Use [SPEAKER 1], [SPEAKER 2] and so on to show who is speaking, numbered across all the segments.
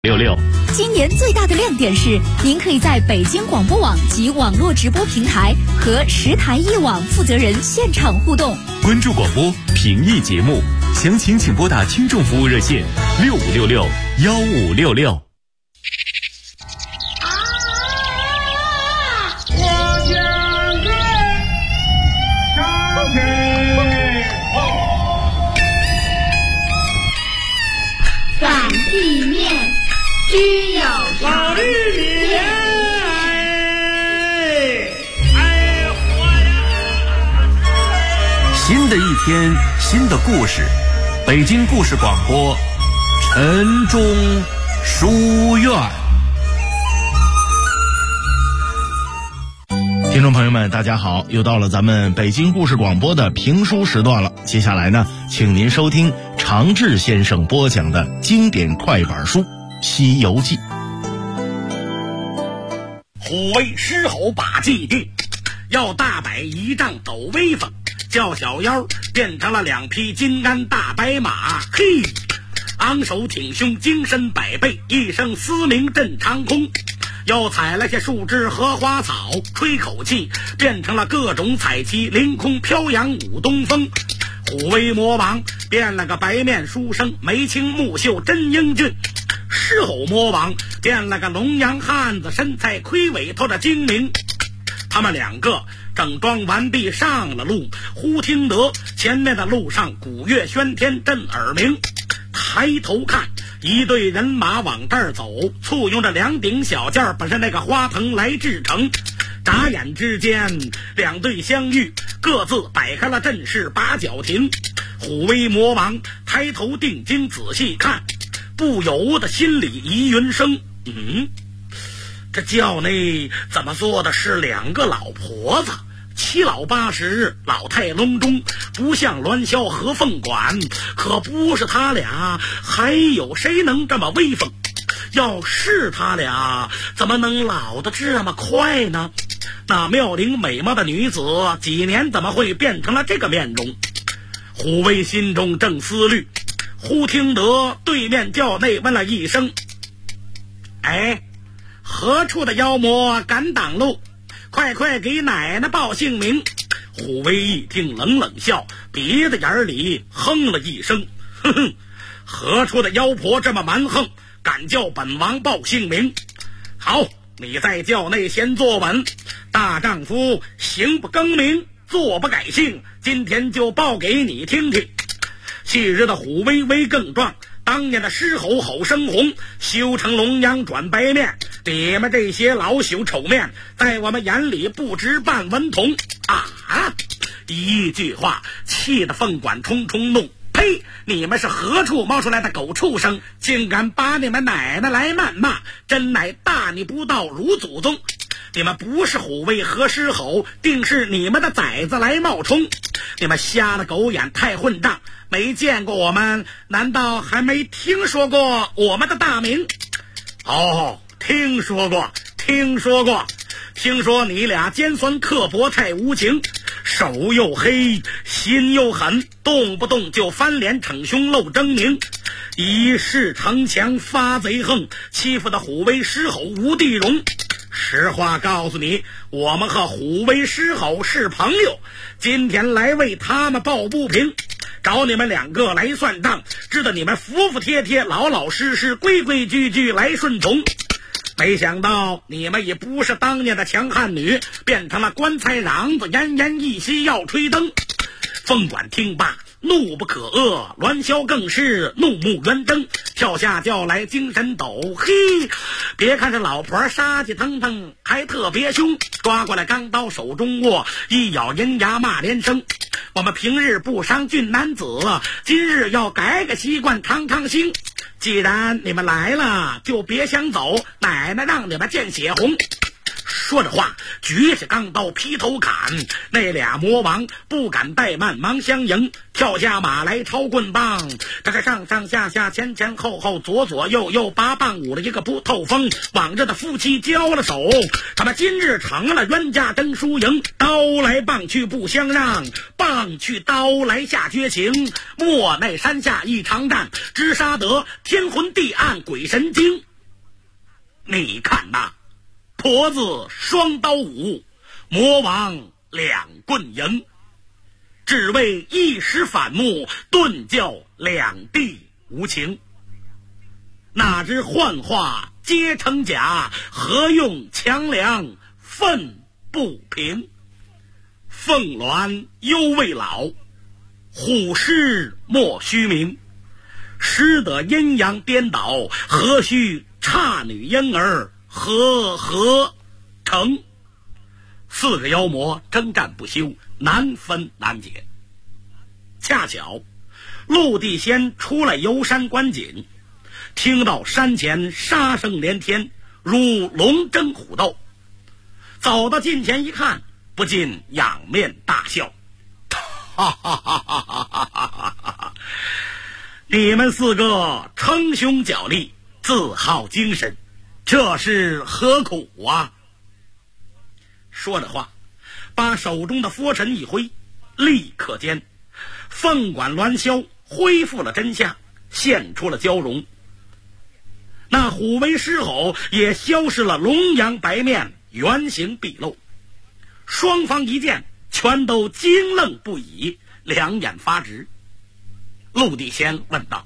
[SPEAKER 1] 66。
[SPEAKER 2] 今年最大的亮点是，您可以在北京广播网及网络直播平台和10台一网负责人现场互动。
[SPEAKER 1] 关注广播，评议节目，详情请拨打听众服务热线65661566。
[SPEAKER 3] 地面只有
[SPEAKER 4] 老绿莲，
[SPEAKER 1] 新的一天，新的故事，北京故事广播，晨钟书院。
[SPEAKER 5] 听众朋友们，大家好，又到了咱们北京故事广播的评书时段了。接下来呢，请您收听常志先生播讲的经典快板书《西游记》。
[SPEAKER 4] 虎威狮吼把祭地，要大摆仪仗抖威风，叫小妖变成了2匹金鞍大白马，嘿，昂首挺胸，精神百倍，一声嘶鸣震长空。又采了些树枝和花草，吹口气变成了各种彩旗，凌空飘扬舞东风。虎威魔王变了个白面书生，眉清目秀真英俊。狮吼魔王变了个龙阳汉子，身材魁伟透着精明。他们2个整装完毕上了路，忽听得前面的路上鼓乐喧天震耳鸣。抬头看，一队人马往这儿走，簇拥着2顶小轿，本是那个花棚来至城。眨眼之间，2队相遇，各自摆开了阵势，把脚停。虎威魔王抬头定睛仔细看，不由得心里疑云生，这轿内怎么坐的是2个老婆子？7老8十，老态龙钟，不像栾霄和凤管，可不是他俩，还有谁能这么威风？要是他俩，怎么能老得这么快呢？那妙龄美貌的女子，几年怎么会变成了这个面容？虎威心中正思虑，忽听得对面轿内问了一声：“哎，何处的妖魔敢挡路？快快给奶奶报姓名！”虎威一听冷冷笑，鼻子眼里哼了一声：“哼哼，何处的妖婆这么蛮横，敢叫本王报姓名？好，你在轿内先坐稳，大丈夫行不更名，坐不改姓，今天就报给你听听。”昔日的虎威威更壮，当年的狮吼吼生红，修成龙阳转白面，你们这些老朽丑面，在我们眼里不值半文铜啊！一句话气得凤管冲冲怒，呸！你们是何处冒出来的狗畜生，竟敢把你们奶奶来谩骂，真乃大逆不道如祖宗！你们不是虎威和狮吼，定是你们的崽子来冒充！你们瞎了狗眼，太混账！没见过我们，难道还没听说过我们的大名？哦，听说过，听说你俩尖酸刻薄，太无情，手又黑，心又狠，动不动就翻脸逞凶露狰狞，一世逞强发贼横，欺负的虎威狮吼无地容。实话告诉你，我们和虎威狮吼是朋友，今天来为他们抱不平，找你们2个来算账，知道你们服服帖帖，老老实实，规规矩矩来顺从。没想到你们也不是当年的强悍女，变成了棺材瓤子，奄奄一息要吹灯。凤管听罢怒不可遏，栾霄更是怒目圆睁，跳下轿来精神抖。嘿，别看这老婆杀气腾腾，还特别凶，抓过来钢刀手中握，一咬银牙骂连声：我们平日不伤俊男子，今日要改个习惯，尝尝新。既然你们来了，就别想走，奶奶让你们见血红。说着话，举起钢刀劈头砍，那俩魔王不敢怠慢，忙相迎，跳下马来抄棍棒，这个上上下下前前后后左左右右8棒舞了一个不透风，往这的夫妻交了手，他们今日成了冤家争输赢，刀来棒去不相让，棒去刀来下绝情，莫奈山下一场战，只杀得天昏地暗鬼神惊。 你看呐，婆子双刀舞，魔王两棍迎，只为一时反目，顿教两地无情。哪知幻化皆成假，何用强梁愤不平？凤鸾犹未老，虎狮莫须鸣。失得阴阳颠倒，何须差女婴儿何成？四个妖魔征战不休，难分难解。恰巧陆地仙出来游山观景，听到山前杀声连天，如龙争虎斗，走到近前一看，不禁仰面大笑，哈哈哈哈哈哈哈！你们四个称兄脚力，自豪精神，这是何苦啊？说着话，把手中的佛尘一挥，立刻间凤管鸾霄恢复了真相，现出了蛟龙。那虎威狮吼也消失了龙阳白面，原形毕露。双方一见，全都惊愣不已，两眼发直。陆地仙问道：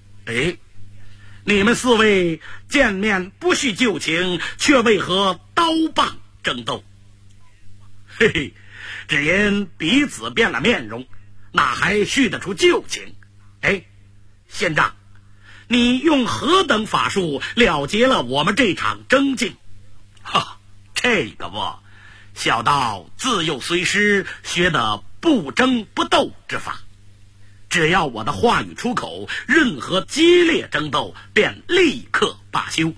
[SPEAKER 4] 你们四位见面不叙旧情，却为何刀棒争斗？嘿嘿，只因彼此变了面容，哪还叙得出旧情？仙丈，你用何等法术了结了我们这场争竞？这个不，小道自幼随师学的不争不斗之法，只要我的话语出口，任何激烈争斗便立刻罢休。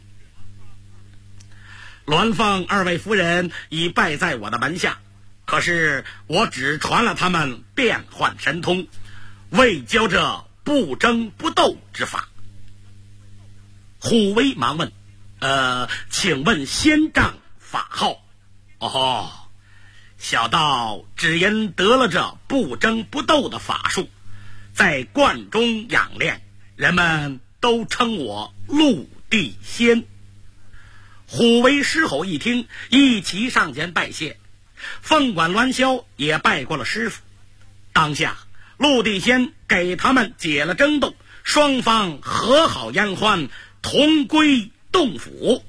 [SPEAKER 4] 鸾凤二位夫人已拜在我的门下，可是我只传了他们变幻神通，未教这不争不斗之法。虎威忙问：请问仙丈法号？小道只因得了这不争不斗的法术，在观中养练，人们都称我陆地仙。虎威狮吼一听，一齐上前拜谢。凤管鸾霄也拜过了师傅。当下陆地仙给他们解了争斗，双方和好烟欢，同归洞府。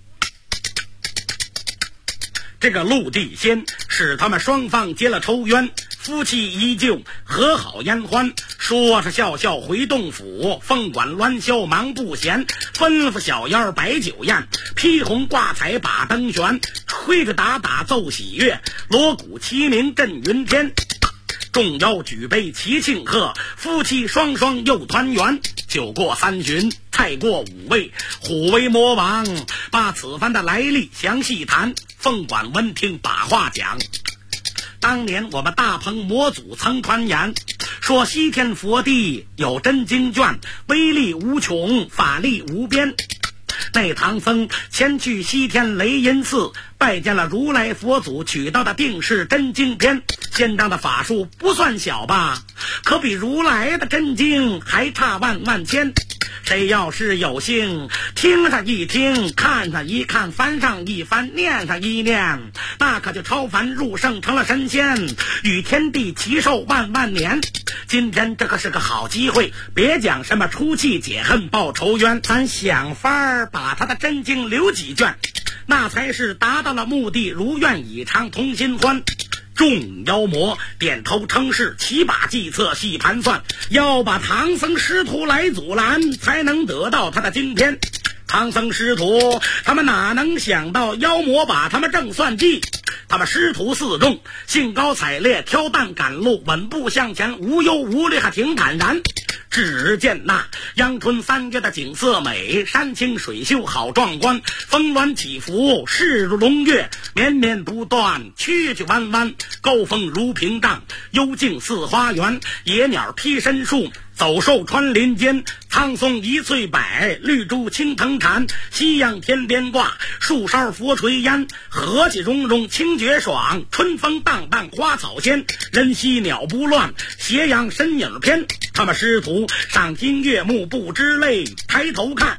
[SPEAKER 4] 这个陆地仙使他们双方结了仇冤，夫妻依旧和好烟欢，说是笑笑回洞府。凤管鸾霄忙不闲，吩咐小妖摆酒宴，披红挂彩把灯悬，吹着打打奏喜乐，锣鼓齐鸣震云天。众妖举杯齐庆贺，夫妻双双又团圆。酒过三巡，菜过五味，虎威魔王把此番的来历详细谈。凤管闻听把话讲：当年我们大鹏魔祖曾传言，说西天佛地有真经卷，威力无穷，法力无边。那唐僧前去西天雷音寺，拜见了如来佛祖取到的定世真经篇。仙丈的法术不算小吧，可比如来的真经还差万万千。谁要是有幸听上一听，看上一看，翻上一翻，念上一念，那可就超凡入圣，成了神仙，与天地齐寿万万年。今天这可是个好机会，别讲什么出气解恨报仇冤，咱想法把他的真经留几卷，那才是达到了目的，如愿以偿，同心欢。众妖魔点头称是，齐把计策细盘算，要把唐僧师徒来阻拦，才能得到他的经篇。唐僧师徒他们哪能想到妖魔把他们正算计，他们师徒四众兴高采烈，挑担赶路，稳步向前，无忧无虑，还挺坦然。只见那阳春三月的景色美，山清水秀好壮观，峰峦起伏势如龙跃，绵绵不断，曲曲弯弯，高峰如屏障，幽静似花园，野鸟披参树，走兽穿林间，苍松一翠柏，绿珠青藤缠，夕阳天边挂，树梢佛垂烟，和气融融清绝爽，春风荡荡花草鲜，人稀鸟不乱，斜阳身影偏。他们师徒赏心悦目不知累，抬头看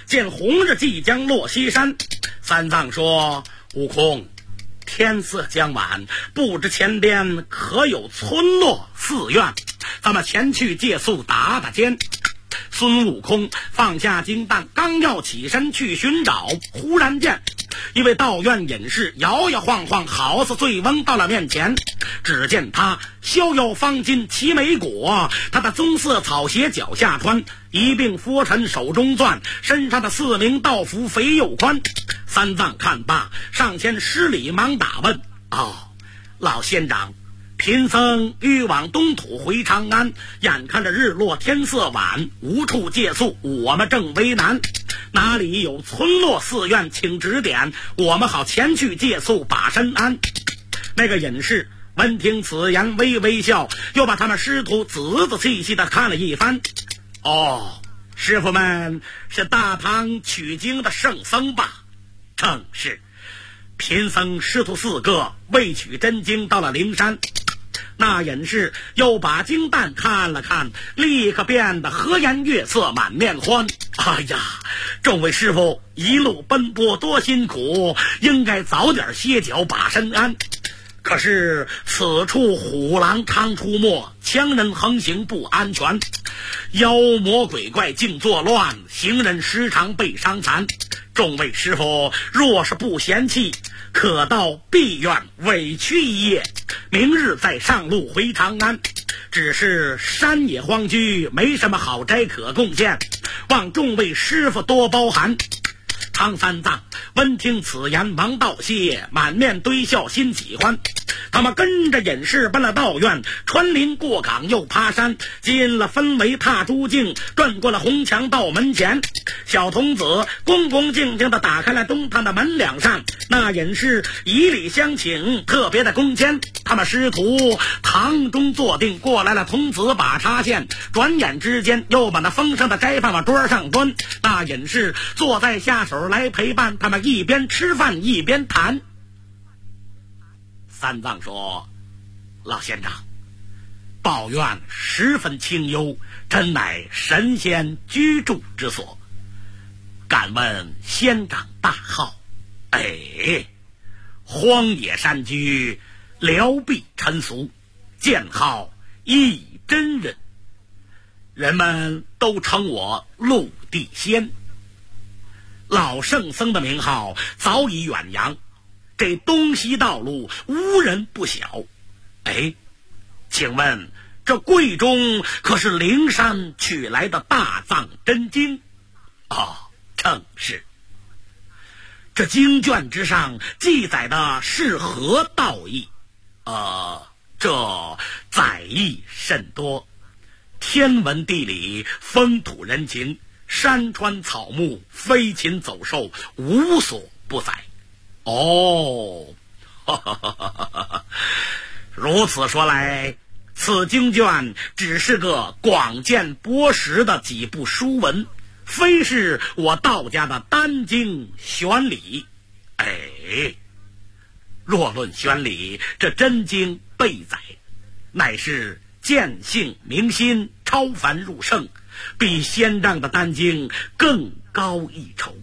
[SPEAKER 4] 见红日即将落西山，三藏说：悟空，天色将晚，不知前边可有村落寺院，咱们前去借宿打打尖。孙悟空放下金蛋，刚要起身去寻找，忽然间一位道院隐士摇摇晃晃，好似醉翁到了面前。只见他逍遥方巾齐眉裹，他的棕色草鞋脚下穿，一并佛尘手中攥，身上的4名道服肥又宽。三藏看罢，上前施礼，忙打问：老仙长，贫僧欲往东土回长安，眼看着日落天色晚，无处借宿，我们正为难，哪里有村落寺院，请指点，我们好前去借宿把身安。那个隐士闻听此言，微微笑，又把他们师徒仔仔细细的看了一番。师傅们是大唐取经的圣僧吧？正是，贫僧师徒4个为取真经到了灵山。那隐士又把经蛋看了看，立刻变得和颜悦色，满面欢。哎呀，众位师傅一路奔波多辛苦，应该早点歇脚把身安。可是此处虎狼常出没，强人横行不安全，妖魔鬼怪尽作乱，行人时常被伤残。众位师傅若是不嫌弃，可到碧院委屈一夜，明日再上路回长安。只是山野荒居，没什么好斋可贡献，望众位师傅多包涵。唐三藏闻听此言，忙道谢，满面堆笑，心喜欢。他们跟着隐士奔了道院，穿林过岗又爬山，进了分围踏朱径，转过了红墙到门前。小童子恭恭敬敬地打开了东堂的门两扇，那隐士以礼相请，特别的恭谦。他们师徒堂中坐定，过来了童子把茶献，转眼之间又把那丰盛的斋饭往桌上端。那隐士坐在下手来陪伴他们，一边吃饭一边谈。三藏说：老仙长，宝院十分清幽，真乃神仙居住之所。敢问仙长大号？荒野山居，辽碧尘俗，剑号一真人，人们都称我陆地仙。老圣僧的名号早已远扬，这东西道路无人不晓。请问这柜中可是灵山取来的大藏真经？正是。这经卷之上记载的是何道义？这载义甚多，天文地理，风土人情，山川草木，飞禽走兽，无所不载。如此说来，此经卷只是个广见博识的几部书文，非是我道家的单经玄理。若论玄理，这真经备载，乃是见性明心，超凡入圣，比仙丈的单经更高一筹。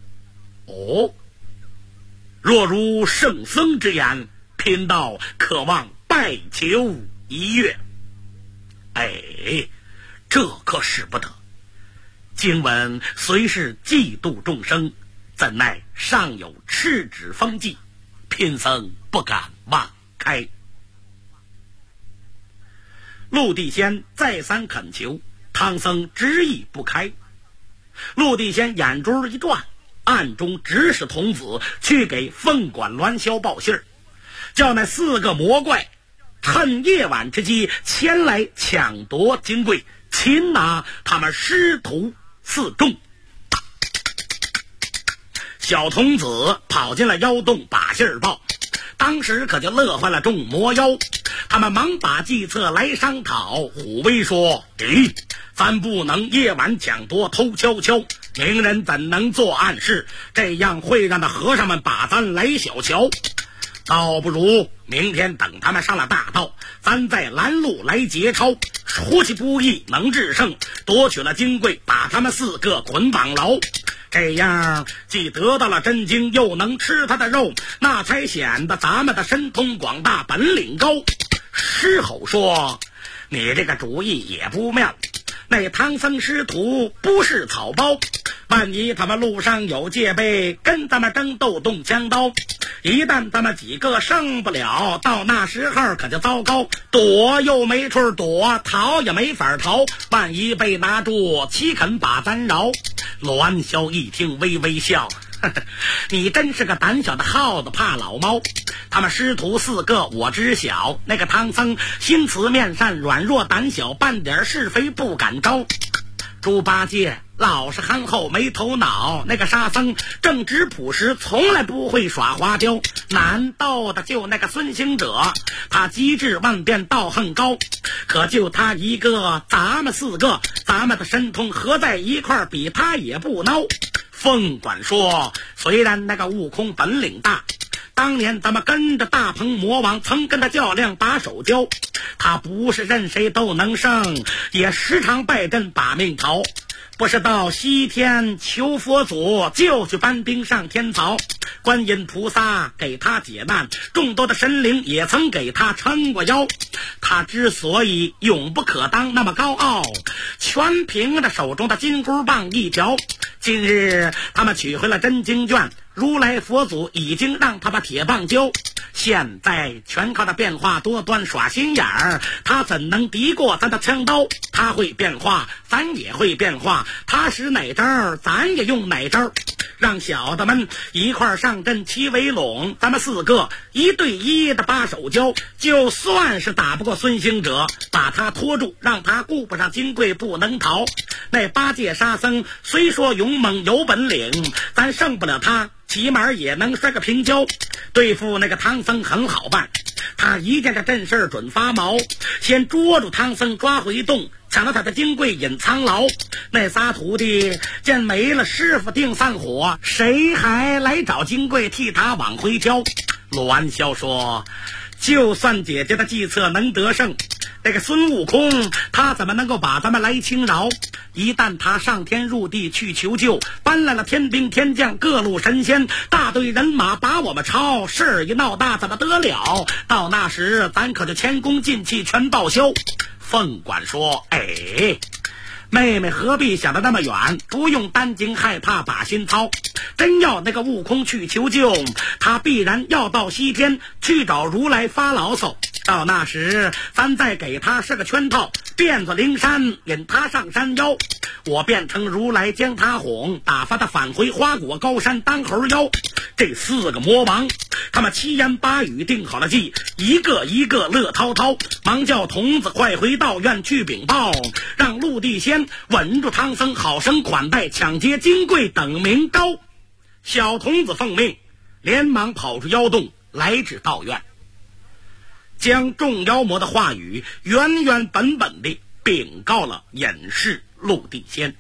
[SPEAKER 4] 若如圣僧之言，贫道渴望拜求一阅。这可使不得。经文虽是济度众生，怎奈尚有赤旨封记，贫僧不敢妄开。陆地仙再三恳求，唐僧执意不开。陆地仙眼珠一转，暗中指使童子去给凤管鸾霄报信儿，叫那4个魔怪趁夜晚之机前来抢夺金柜，擒拿他们师徒4众。小童子跑进了妖洞把信儿报，当时可就乐坏了众魔妖。他们忙把计策来商讨。虎威说：咱不能夜晚抢夺偷悄悄，明人怎能做暗事？这样会让那和尚们把咱来小瞧。倒不如明天等他们上了大道，咱再拦路来劫抄，出其不意能制胜，夺取了金柜，把他们4个捆绑牢。 这样既得到了真经，又能吃他的肉，那才显得咱们的神通广大，本领高。狮吼说：你这个主意也不妙，那唐僧师徒不是草包，万一他们路上有戒备，跟咱们争斗动枪刀，一旦他们几个胜不了，到那时候可就糟糕，躲又没处躲，逃也没法逃，万一被拿住，岂肯把咱饶？栾霄一听微微笑，你真是个胆小的耗子，怕老猫。他们师徒4个我知晓，那个唐僧心慈面善，软弱胆小，半点是非不敢招。猪八戒老实憨厚没头脑，那个沙僧正直朴实，从来不会耍花雕。难斗的就那个孙行者，他机智万变，道行高，可就他一个，咱们4个，咱们的神通合在一块，比他也不孬。凤管说，虽然那个悟空本领大，当年咱们跟着大鹏魔王曾跟他较量把手交，他不是任谁都能胜，也时常败阵把命逃。不是到西天求佛祖，就去搬兵上天曹，观音菩萨给他解难，众多的神灵也曾给他撑过腰。他之所以永不可当那么高傲，全凭着手中的金箍棒一条。今日他们取回了真经卷，如来佛祖已经让他把铁棒交，现在全靠他变化多端耍心眼儿，他怎能敌过咱的枪刀？他会变化，咱也会变化，他使哪招，咱也用哪招。让小的们一块上阵齐围拢，咱们4个1对1的把手交，就算是打不过孙行者，把他拖住，让他顾不上金贵不能逃。那八戒沙僧虽说勇猛有本领，咱胜不了他，起码也能摔个平交。对付那个唐僧很好办，他一见这阵势准发毛，先捉住唐僧抓回洞，抢到他的金柜隐藏牢。那仨徒弟见没了师傅定散伙，谁还来找金柜替他往回挑？栾霄说，就算姐姐的计策能得胜，那个孙悟空他怎么能够把咱们来轻饶？一旦他上天入地去求救，搬来了天兵天将各路神仙，大队人马把我们抄，事儿一闹大怎么得了？到那时咱可就前功尽弃，全报销。凤管说，妹妹何必想得那么远，不用担惊害怕把心操。真要那个悟空去求救，他必然要到西天去找如来发牢骚，到那时咱再给他设个圈套，变作灵山引他上山腰，我变成如来将他哄，打发他返回花果高山当猴妖。这4个魔王他们7言8语定好了计，一个一个乐滔滔，忙叫童子快回道院去禀报，让陆地仙稳住唐僧，好生款待，抢劫金柜等名高。小童子奉命连忙跑出妖洞，来至道院，将众妖魔的话语原原本本地禀告了隐士陆地仙。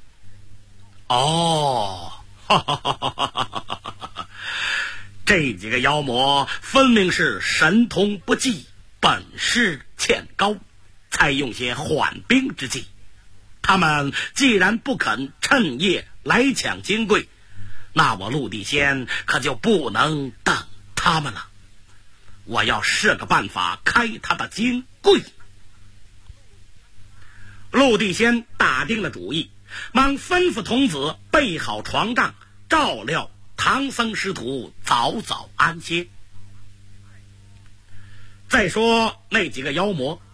[SPEAKER 4] 这几个妖魔分明是神通不济，本事欠高，才用些缓兵之计。他们既然不肯趁夜来抢金柜，那我陆地仙可就不能等他们了。我要设个办法开他的金柜。陆地仙打定了主意，忙吩咐童子备好床帐，照料唐僧师徒早早安歇。再说那几个妖魔